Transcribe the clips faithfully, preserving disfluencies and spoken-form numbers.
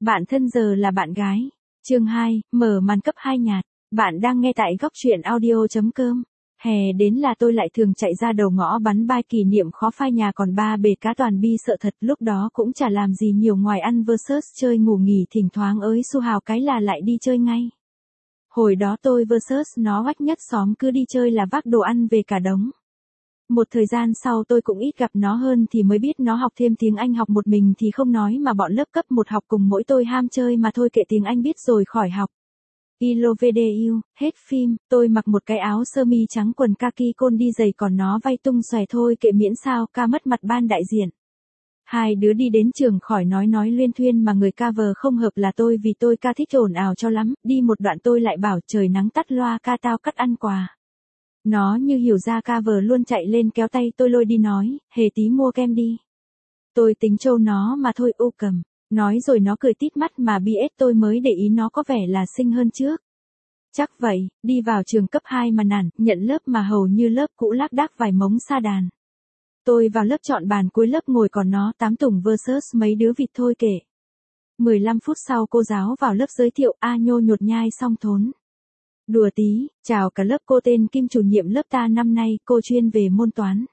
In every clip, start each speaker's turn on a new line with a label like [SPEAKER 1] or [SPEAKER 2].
[SPEAKER 1] Bạn thân giờ là bạn gái. Chương hai, mở màn cấp hai nhạt. Bạn đang nghe tại góc truyện audio chấm com. Hè đến là tôi lại thường chạy ra đầu ngõ bắn bai kỷ niệm khó phai nhà còn ba bể cá toàn bi sợ thật, lúc đó cũng chả làm gì nhiều ngoài ăn versus chơi ngủ nghỉ, thỉnh thoảng ới xu hào cái là lại đi chơi ngay. Hồi đó tôi versus nó oách nhất xóm, cứ đi chơi là vác đồ ăn về cả đống. Một thời gian sau tôi cũng ít gặp nó hơn thì mới biết nó học thêm tiếng Anh, học một mình thì không nói mà bọn lớp cấp một học cùng mỗi tôi ham chơi mà thôi kệ tiếng Anh biết rồi khỏi học. I love you, hết phim, tôi mặc một cái áo sơ mi trắng quần kaki côn đi giày còn nó vay tung xòe thôi kệ miễn sao ca mất mặt ban đại diện. Hai đứa đi đến trường khỏi nói nói luyên thuyên mà người cover không hợp là tôi vì tôi ca thích ồn ào cho lắm, đi một đoạn tôi lại bảo trời nắng tắt loa ca tao cắt ăn quà. Nó như hiểu ra cover luôn chạy lên kéo tay tôi lôi đi nói, hề tí mua kem đi. Tôi tính trâu nó mà thôi u cầm. Nói rồi nó cười tít mắt mà bê ét tôi mới để ý nó có vẻ là xinh hơn trước. Chắc vậy, đi vào trường cấp hai mà nản, nhận lớp mà hầu như lớp cũ lác đác vài mống sa đàn. Tôi vào lớp chọn bàn cuối lớp ngồi còn nó tám tủng versus mấy đứa vịt thôi kể. mười lăm phút sau cô giáo vào lớp giới thiệu, a nhô nhột nhai xong thốn. Đùa tí, chào cả lớp, cô tên Kim, chủ nhiệm lớp ta năm nay, cô chuyên về môn toán.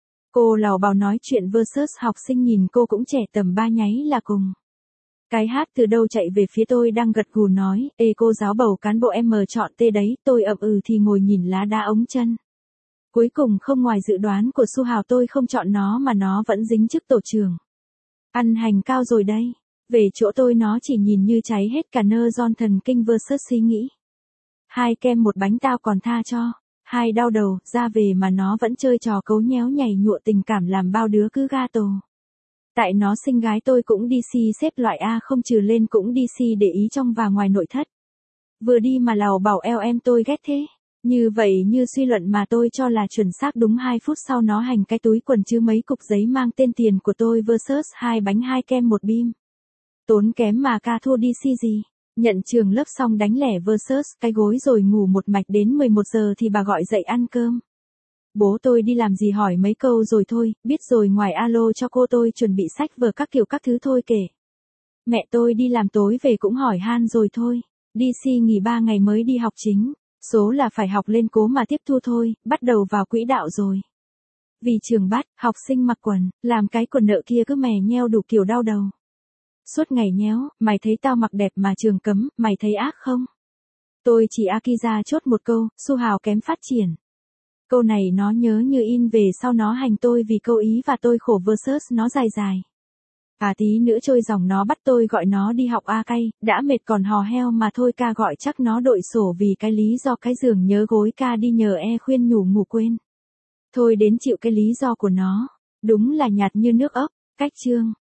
[SPEAKER 1] Cô lào bào nói chuyện versus học sinh nhìn cô cũng trẻ tầm ba nháy là cùng. Cái hát từ đâu chạy về phía tôi đang gật gù nói, ê cô giáo bầu cán bộ em mờ chọn tê đấy, tôi ậm ừ thì ngồi nhìn lá đá ống chân. Cuối cùng không ngoài dự đoán của Su Hào, tôi không chọn nó mà nó vẫn dính chức tổ trưởng. Ăn hành cao rồi đây. Về chỗ tôi nó chỉ nhìn như cháy hết cả nơ giòn thần kinh versus suy nghĩ. Hai kem một bánh tao còn tha cho. Hai đau đầu, ra về mà nó vẫn chơi trò cấu nhéo nhảy nhụa tình cảm làm bao đứa cứ ga tổ. Tại nó xinh gái tôi cũng đi si xếp loại A không trừ lên cũng đi si để ý trong và ngoài nội thất. Vừa đi mà lào bảo eo em tôi ghét thế. Như vậy như suy luận mà tôi cho là chuẩn xác, đúng hai phút sau nó hành cái túi quần chứ mấy cục giấy mang tên tiền của tôi versus hai bánh hai kem một bim. Tốn kém mà ca thua đi si gì. Nhận trường lớp xong đánh lẻ versus cái gối rồi ngủ một mạch đến mười một giờ thì bà gọi dậy ăn cơm. Bố tôi đi làm gì hỏi mấy câu rồi thôi, biết rồi ngoài alo cho cô tôi chuẩn bị sách vở các kiểu các thứ thôi kể. Mẹ tôi đi làm tối về cũng hỏi han rồi thôi, đi si nghỉ ba ngày mới đi học chính, số là phải học lên cố mà tiếp thu thôi, bắt đầu vào quỹ đạo rồi. Vì trường bắt, học sinh mặc quần, làm cái quần nợ kia cứ mè nheo đủ kiểu đau đầu. Suốt ngày nhéo, mày thấy tao mặc đẹp mà trường cấm, mày thấy ác không? Tôi chỉ Akiza chốt một câu, Su Hào kém phát triển. Câu này nó nhớ như in, về sau nó hành tôi vì câu ý và tôi khổ versus nó dài dài. À tí nữa trôi dòng nó bắt tôi gọi nó đi học A cay, đã mệt còn hò heo mà thôi ca gọi chắc nó đội sổ vì cái lý do cái giường nhớ gối ca đi nhờ e khuyên nhủ ngủ quên. Thôi đến chịu cái lý do của nó, đúng là nhạt như nước ốc, cách chương.